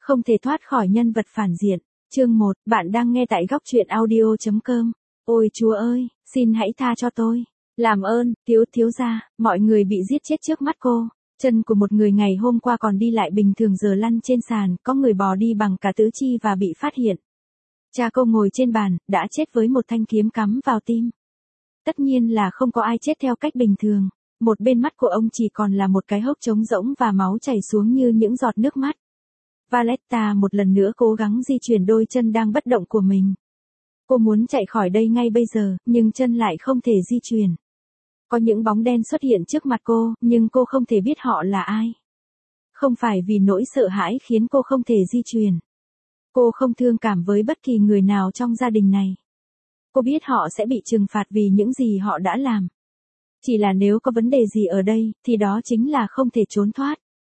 Không thể thoát khỏi nhân vật phản diện. Chương 1, bạn đang nghe tại góc truyện audio.com. Ôi Chúa ơi, xin hãy tha cho tôi. Làm ơn, thiếu gia, mọi người bị giết chết trước mắt cô. Chân của một người ngày hôm qua còn đi lại bình thường giờ lăn trên sàn, có người bò đi bằng cả tứ chi và bị phát hiện. Cha cô ngồi trên bàn, đã chết với một thanh kiếm cắm vào tim. Tất nhiên là không có ai chết theo cách bình thường. Một bên mắt của ông chỉ còn là một cái hốc trống rỗng và máu chảy xuống như những giọt nước mắt. Valletta một lần nữa cố gắng di chuyển đôi chân đang bất động của mình. Cô muốn chạy khỏi đây ngay bây giờ, nhưng chân lại không thể di chuyển. Có những bóng đen xuất hiện trước mặt cô, nhưng cô không thể biết họ là ai. Không phải vì nỗi sợ hãi khiến cô không thể di chuyển. Cô không thương cảm với bất kỳ người nào trong gia đình này. Cô biết họ sẽ bị trừng phạt vì những gì họ đã làm. Chỉ là nếu có vấn đề gì ở đây, thì đó chính là không thể trốn thoát.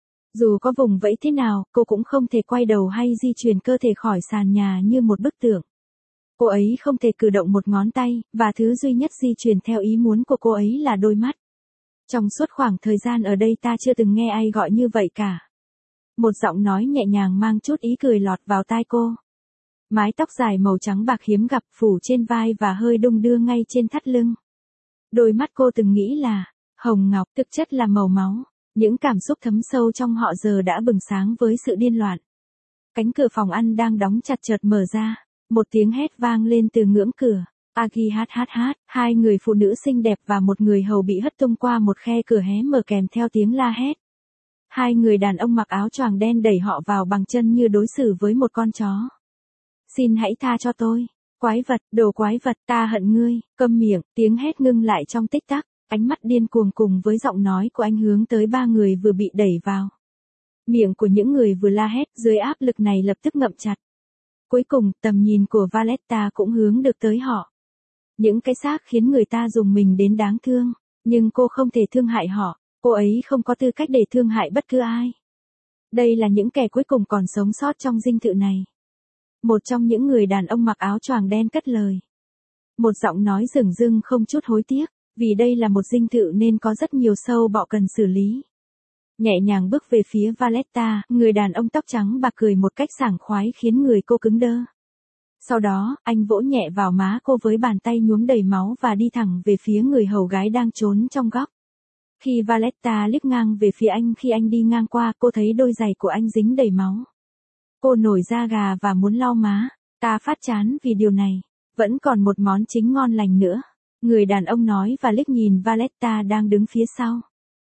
Dù có vùng vẫy thế nào, cô cũng không thể quay đầu hay di chuyển cơ thể khỏi sàn nhà như một bức tượng. Cô ấy không thể cử động một ngón tay, và thứ duy nhất di chuyển theo ý muốn của cô ấy là đôi mắt. Trong suốt khoảng thời gian ở đây ta chưa từng nghe ai gọi như vậy cả. Một giọng nói nhẹ nhàng mang chút ý cười lọt vào tai cô. Mái tóc dài màu trắng bạc hiếm gặp phủ trên vai và hơi đung đưa ngay trên thắt lưng. Đôi mắt cô từng nghĩ là hồng ngọc, thực chất là màu máu. Những cảm xúc thấm sâu trong họ giờ đã bừng sáng với sự điên loạn. Cánh cửa phòng ăn đang đóng chặt chợt mở ra. Một tiếng hét vang lên từ ngưỡng cửa. Agi hát. Hai người phụ nữ xinh đẹp và một người hầu bị hất tung qua một khe cửa hé mở kèm theo tiếng la hét. Hai người đàn ông mặc áo choàng đen đẩy họ vào bằng chân như đối xử với một con chó. Xin hãy tha cho tôi. Quái vật, đồ quái vật, ta hận ngươi. Câm miệng, tiếng hét ngưng lại trong tích tắc. Ánh mắt điên cuồng cùng với giọng nói của anh hướng tới ba người vừa bị đẩy vào. Miệng của những người vừa la hét dưới áp lực này lập tức ngậm chặt. Cuối cùng, tầm nhìn của Valletta cũng hướng được tới họ. Những cái xác khiến người ta dùng mình đến đáng thương, nhưng cô không thể thương hại họ, cô ấy không có tư cách để thương hại bất cứ ai. Đây là những kẻ cuối cùng còn sống sót trong dinh thự này. Một trong những người đàn ông mặc áo choàng đen cất lời. Một giọng nói dửng dưng không chút hối tiếc. Vì đây là một dinh thự nên có rất nhiều sâu bọ cần xử lý. Nhẹ nhàng bước về phía Valletta, người đàn ông tóc trắng bạc cười một cách sảng khoái khiến người cô cứng đơ. Sau đó, anh vỗ nhẹ vào má cô với bàn tay nhuốm đầy máu và đi thẳng về phía người hầu gái đang trốn trong góc. Khi Valletta liếc ngang về phía anh khi anh đi ngang qua, cô thấy đôi giày của anh dính đầy máu. Cô nổi da gà và muốn lau má. Ta phát chán vì điều này. Vẫn còn một món chính ngon lành nữa. Người đàn ông nói và liếc nhìn Valletta đang đứng phía sau.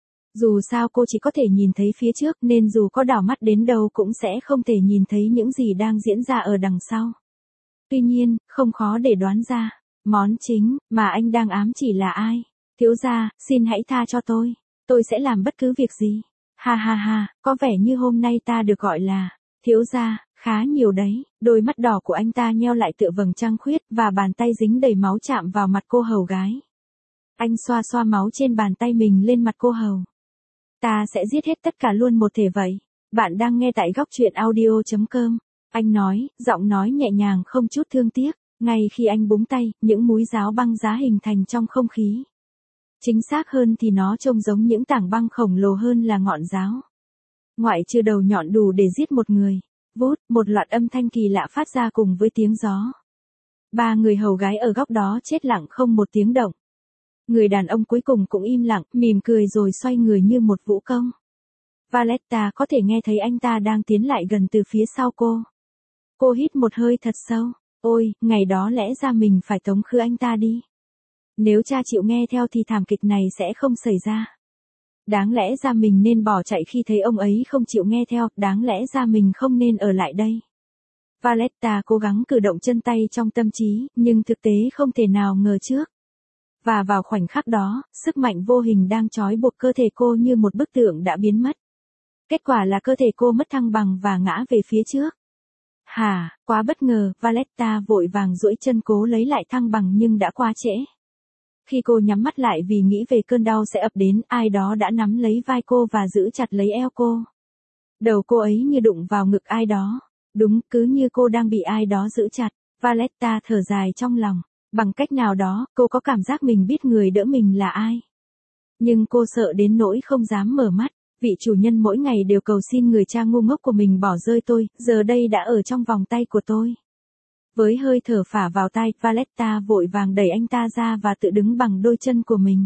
Dù sao cô chỉ có thể nhìn thấy phía trước nên dù có đảo mắt đến đâu cũng sẽ không thể nhìn thấy những gì đang diễn ra ở đằng sau. Tuy nhiên, không khó để đoán ra, món chính mà anh đang ám chỉ là ai. Thiếu gia, xin hãy tha cho tôi sẽ làm bất cứ việc gì. Ha, có vẻ như hôm nay ta được gọi là thiếu gia, khá nhiều đấy. Đôi mắt đỏ của anh ta nheo lại tựa vầng trăng khuyết và bàn tay dính đầy máu chạm vào mặt cô hầu gái. Anh xoa xoa máu trên bàn tay mình lên mặt cô hầu. Ta sẽ giết hết tất cả luôn một thể vậy. Bạn đang nghe tại góc truyện audio.com. Anh nói, giọng nói nhẹ nhàng không chút thương tiếc. Ngay khi anh búng tay, những múi giáo băng giá hình thành trong không khí. Chính xác hơn thì nó trông giống những tảng băng khổng lồ hơn là ngọn giáo. Ngoại trừ đầu nhọn đủ để giết một người. Vút, một loạt âm thanh kỳ lạ phát ra cùng với tiếng gió. Ba người hầu gái ở góc đó chết lặng không một tiếng động. Người đàn ông cuối cùng cũng im lặng, mỉm cười rồi xoay người như một vũ công. Valletta có thể nghe thấy anh ta đang tiến lại gần từ phía sau cô. Cô hít một hơi thật sâu. Ôi, ngày đó lẽ ra mình phải tống khứ anh ta đi. Nếu cha chịu nghe theo thì thảm kịch này sẽ không xảy ra. Đáng lẽ ra mình nên bỏ chạy khi thấy ông ấy không chịu nghe theo, đáng lẽ ra mình không nên ở lại đây. Valletta cố gắng cử động chân tay trong tâm trí, nhưng thực tế không thể nào ngờ trước. Và vào khoảnh khắc đó, sức mạnh vô hình đang trói buộc cơ thể cô như một bức tượng đã biến mất. Kết quả là cơ thể cô mất thăng bằng và ngã về phía trước. Quá bất ngờ, Valletta vội vàng duỗi chân cố lấy lại thăng bằng nhưng đã quá trễ. Khi cô nhắm mắt lại vì nghĩ về cơn đau sẽ ập đến, ai đó đã nắm lấy vai cô và giữ chặt lấy eo cô. Đầu cô ấy như đụng vào ngực ai đó. Đúng, cứ như cô đang bị ai đó giữ chặt. Valletta thở dài trong lòng. Bằng cách nào đó, cô có cảm giác mình biết người đỡ mình là ai. Nhưng cô sợ đến nỗi không dám mở mắt, Vị chủ nhân mỗi ngày đều cầu xin người cha ngu ngốc của mình bỏ rơi tôi, giờ đây đã ở trong vòng tay của tôi. Với hơi thở phả vào tai, Valletta vội vàng đẩy anh ta ra và tự đứng bằng đôi chân của mình.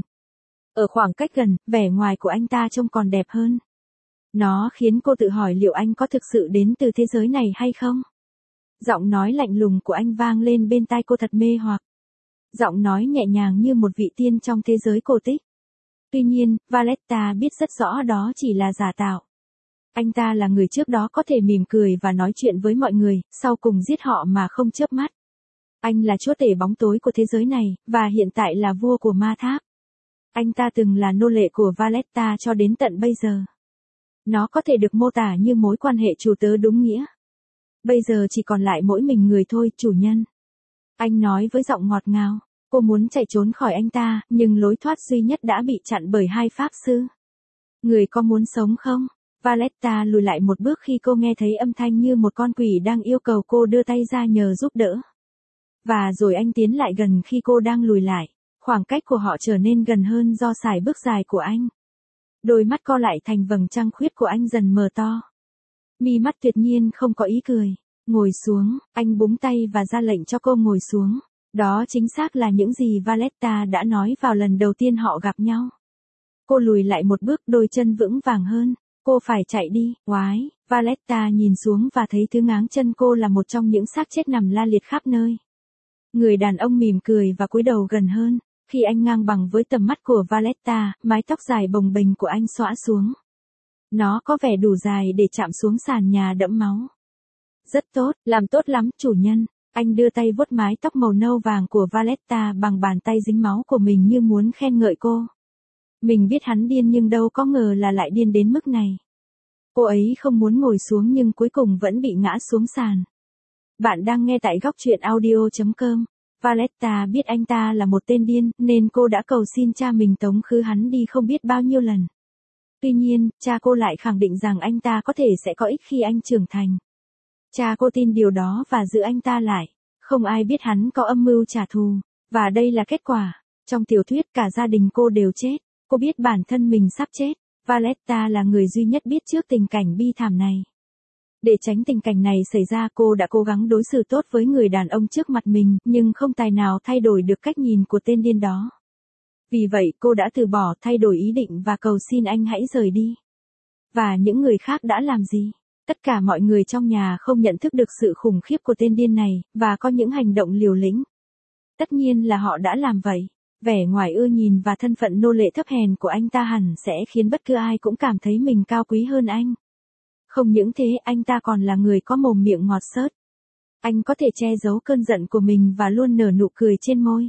Ở khoảng cách gần, vẻ ngoài của anh ta trông còn đẹp hơn. Nó khiến cô tự hỏi liệu anh có thực sự đến từ thế giới này hay không? Giọng nói lạnh lùng của anh vang lên bên tai cô thật mê hoặc. Giọng nói nhẹ nhàng như một vị tiên trong thế giới cổ tích. Tuy nhiên, Valletta biết rất rõ đó chỉ là giả tạo. Anh ta là người trước đó có thể mỉm cười và nói chuyện với mọi người, sau cùng giết họ mà không chớp mắt. Anh là chúa tể bóng tối của thế giới này, và hiện tại là vua của ma tháp. Anh ta từng là nô lệ của Valletta cho đến tận bây giờ. Nó có thể được mô tả như mối quan hệ chủ tớ đúng nghĩa. Bây giờ chỉ còn lại mỗi mình người thôi, chủ nhân. Anh nói với giọng ngọt ngào. Cô muốn chạy trốn khỏi anh ta, nhưng lối thoát duy nhất đã bị chặn bởi hai pháp sư. Người có muốn sống không? Valletta lùi lại một bước khi cô nghe thấy âm thanh như một con quỷ đang yêu cầu cô đưa tay ra nhờ giúp đỡ. Và rồi anh tiến lại gần khi cô đang lùi lại. Khoảng cách của họ trở nên gần hơn do sải bước dài của anh. Đôi mắt co lại thành vầng trăng khuyết của anh dần mờ to. Mi mắt tuyệt nhiên không có ý cười. Ngồi xuống, anh búng tay và ra lệnh cho cô ngồi xuống. Đó chính xác là những gì Valletta đã nói vào lần đầu tiên họ gặp nhau. Cô lùi lại một bước, đôi chân vững vàng hơn. Cô phải chạy đi, oái. Valletta nhìn xuống và thấy thứ ngáng chân cô là một trong những xác chết nằm la liệt khắp nơi. Người đàn ông mỉm cười và cúi đầu gần hơn. Khi anh ngang bằng với tầm mắt của Valletta, mái tóc dài bồng bềnh của anh xõa xuống. Nó có vẻ đủ dài để chạm xuống sàn nhà đẫm máu. Rất tốt, làm tốt lắm, chủ nhân. Anh đưa tay vuốt mái tóc màu nâu vàng của Valletta bằng bàn tay dính máu của mình như muốn khen ngợi cô. Mình biết hắn điên nhưng đâu có ngờ là lại điên đến mức này. Cô ấy không muốn ngồi xuống nhưng cuối cùng vẫn bị ngã xuống sàn. Bạn đang nghe tại góc truyện audio.com. Valletta biết anh ta là một tên điên, nên cô đã cầu xin cha mình tống khứ hắn đi không biết bao nhiêu lần. Tuy nhiên, cha cô lại khẳng định rằng anh ta có thể sẽ có ích khi anh trưởng thành. Cha cô tin điều đó và giữ anh ta lại. Không ai biết hắn có âm mưu trả thù. Và đây là kết quả. Trong tiểu thuyết cả gia đình cô đều chết. Cô biết bản thân mình sắp chết. Valletta là người duy nhất biết trước tình cảnh bi thảm này. Để tránh tình cảnh này xảy ra, cô đã cố gắng đối xử tốt với người đàn ông trước mặt mình, nhưng không tài nào thay đổi được cách nhìn của tên điên đó. Vì vậy cô đã từ bỏ, thay đổi ý định và cầu xin anh hãy rời đi. Và những người khác đã làm gì? Tất cả mọi người trong nhà không nhận thức được sự khủng khiếp của tên điên này, và có những hành động liều lĩnh. Tất nhiên là họ đã làm vậy. Vẻ ngoài ưa nhìn và thân phận nô lệ thấp hèn của anh ta hẳn sẽ khiến bất cứ ai cũng cảm thấy mình cao quý hơn anh. Không những thế, anh ta còn là người có mồm miệng ngọt xớt. Anh có thể che giấu cơn giận của mình và luôn nở nụ cười trên môi.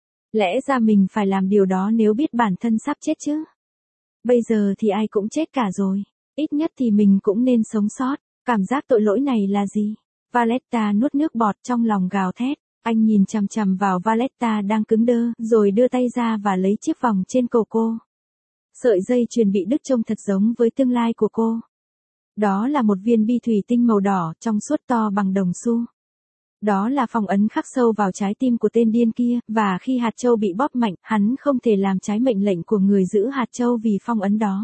Lẽ ra mình phải làm điều đó nếu biết bản thân sắp chết chứ. Bây giờ thì ai cũng chết cả rồi. Ít nhất thì mình cũng nên sống sót. Cảm giác tội lỗi này là gì? Valletta nuốt nước bọt trong lòng gào thét. Anh nhìn chằm chằm vào Valletta đang cứng đơ, rồi đưa tay ra và lấy chiếc vòng trên cổ cô. Sợi dây chuyền bị đứt trông thật giống với tương lai của cô. Đó là một viên bi thủy tinh màu đỏ, trong suốt to bằng đồng xu. Đó là phong ấn khắc sâu vào trái tim của tên điên kia, và khi hạt châu bị bóp mạnh, hắn không thể làm trái mệnh lệnh của người giữ hạt châu vì phong ấn đó.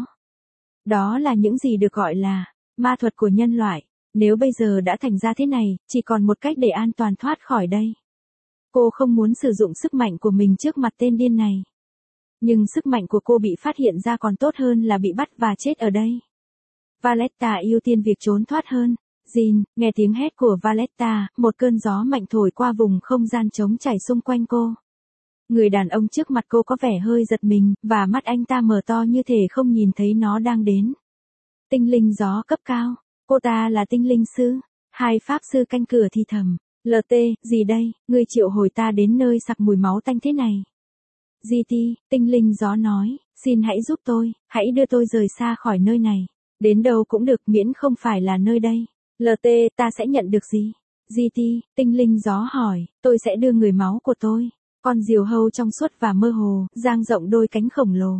Đó là những gì được gọi là ma thuật của nhân loại. Nếu bây giờ đã thành ra thế này, chỉ còn một cách để an toàn thoát khỏi đây. Cô không muốn sử dụng sức mạnh của mình trước mặt tên điên này. Nhưng sức mạnh của cô bị phát hiện ra còn tốt hơn là bị bắt và chết ở đây. Valletta ưu tiên việc trốn thoát hơn. Jean, nghe tiếng hét của Valletta, một cơn gió mạnh thổi qua vùng không gian trống trải xung quanh cô. Người đàn ông trước mặt cô có vẻ hơi giật mình, và mắt anh ta mở to như thể không nhìn thấy nó đang đến. Tinh linh gió cấp cao. Cô ta là tinh linh sư. Hai pháp sư canh cửa thì thầm. LT, gì đây, ngươi triệu hồi ta đến nơi sặc mùi máu tanh thế này. GT, tinh linh gió nói, xin hãy giúp tôi, hãy đưa tôi rời xa khỏi nơi này. Đến đâu cũng được miễn không phải là nơi đây. LT, ta sẽ nhận được gì? GT, tinh linh gió hỏi, tôi sẽ đưa người máu của tôi. Con diều hâu trong suốt và mơ hồ, dang rộng đôi cánh khổng lồ.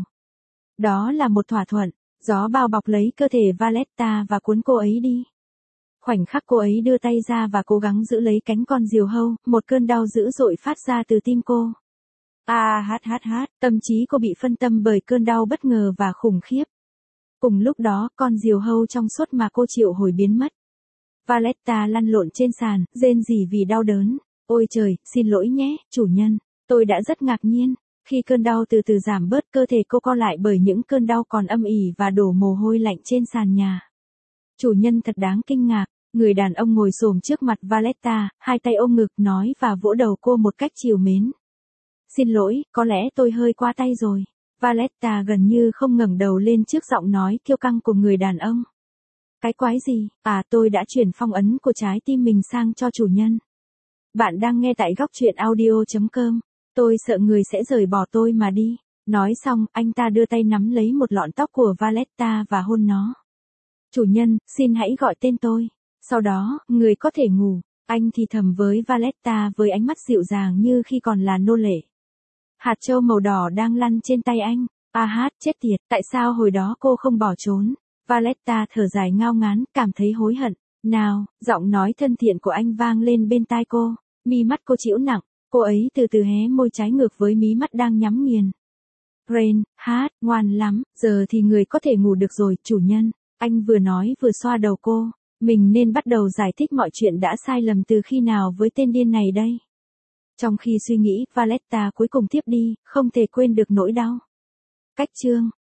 Đó là một thỏa thuận. Gió bao bọc lấy cơ thể Valletta và cuốn cô ấy đi. Khoảnh khắc cô ấy đưa tay ra và cố gắng giữ lấy cánh con diều hâu, một cơn đau dữ dội phát ra từ tim cô. Tâm trí cô bị phân tâm bởi cơn đau bất ngờ và khủng khiếp. Cùng lúc đó, con diều hâu trong suốt mà cô triệu hồi biến mất. Valletta lăn lộn trên sàn, rên rỉ vì đau đớn. Ôi trời, xin lỗi nhé, chủ nhân. Tôi đã rất ngạc nhiên. Khi cơn đau từ từ giảm bớt, cơ thể cô co lại bởi những cơn đau còn âm ỉ và đổ mồ hôi lạnh trên sàn nhà. Chủ nhân thật đáng kinh ngạc. Người đàn ông ngồi xổm trước mặt Valletta, hai tay ôm ngực nói và vỗ đầu cô một cách trìu mến. Xin lỗi, có lẽ tôi hơi qua tay rồi. Valletta gần như không ngẩng đầu lên trước giọng nói kiêu căng của người đàn ông. Cái quái gì? À, tôi đã chuyển phong ấn của trái tim mình sang cho chủ nhân. Bạn đang nghe tại góc truyện audio.com. Tôi sợ người sẽ rời bỏ tôi mà đi. Nói xong, anh ta đưa tay nắm lấy một lọn tóc của Valletta và hôn nó. Chủ nhân, xin hãy gọi tên tôi. Sau đó, người có thể ngủ. Anh thì thầm với Valletta với ánh mắt dịu dàng như khi còn là nô lệ. Hạt châu màu đỏ đang lăn trên tay anh. Chết tiệt, tại sao hồi đó cô không bỏ trốn? Valletta thở dài ngao ngán, cảm thấy hối hận. Nào, giọng nói thân thiện của anh vang lên bên tai cô. Mi mắt cô chịu nặng, cô ấy từ từ hé môi trái ngược với mí mắt đang nhắm nghiền. Rain, ngoan lắm, giờ thì người có thể ngủ được rồi, chủ nhân. Anh vừa nói vừa xoa đầu cô. Mình nên bắt đầu giải thích mọi chuyện đã sai lầm từ khi nào với tên điên này đây. Trong khi suy nghĩ, Valletta cuối cùng tiếp đi, không thể quên được nỗi đau. Cách chương